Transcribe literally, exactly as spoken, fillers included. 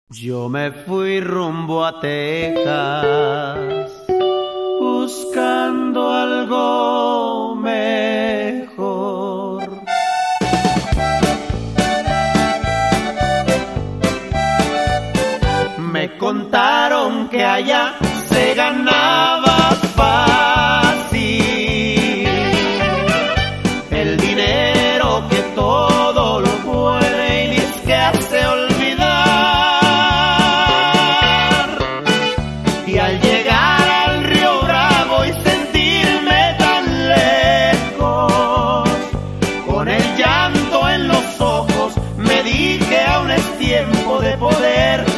Yo me fui rumbo a Texas buscando algo mejor. Me contaron que allá se ganaba fácil el dinero que todo lo puede y es que hace olvidar. Y al llegar al Río Bravo y sentirme tan lejos, con el llanto en los ojos, me dije aún es tiempo de poder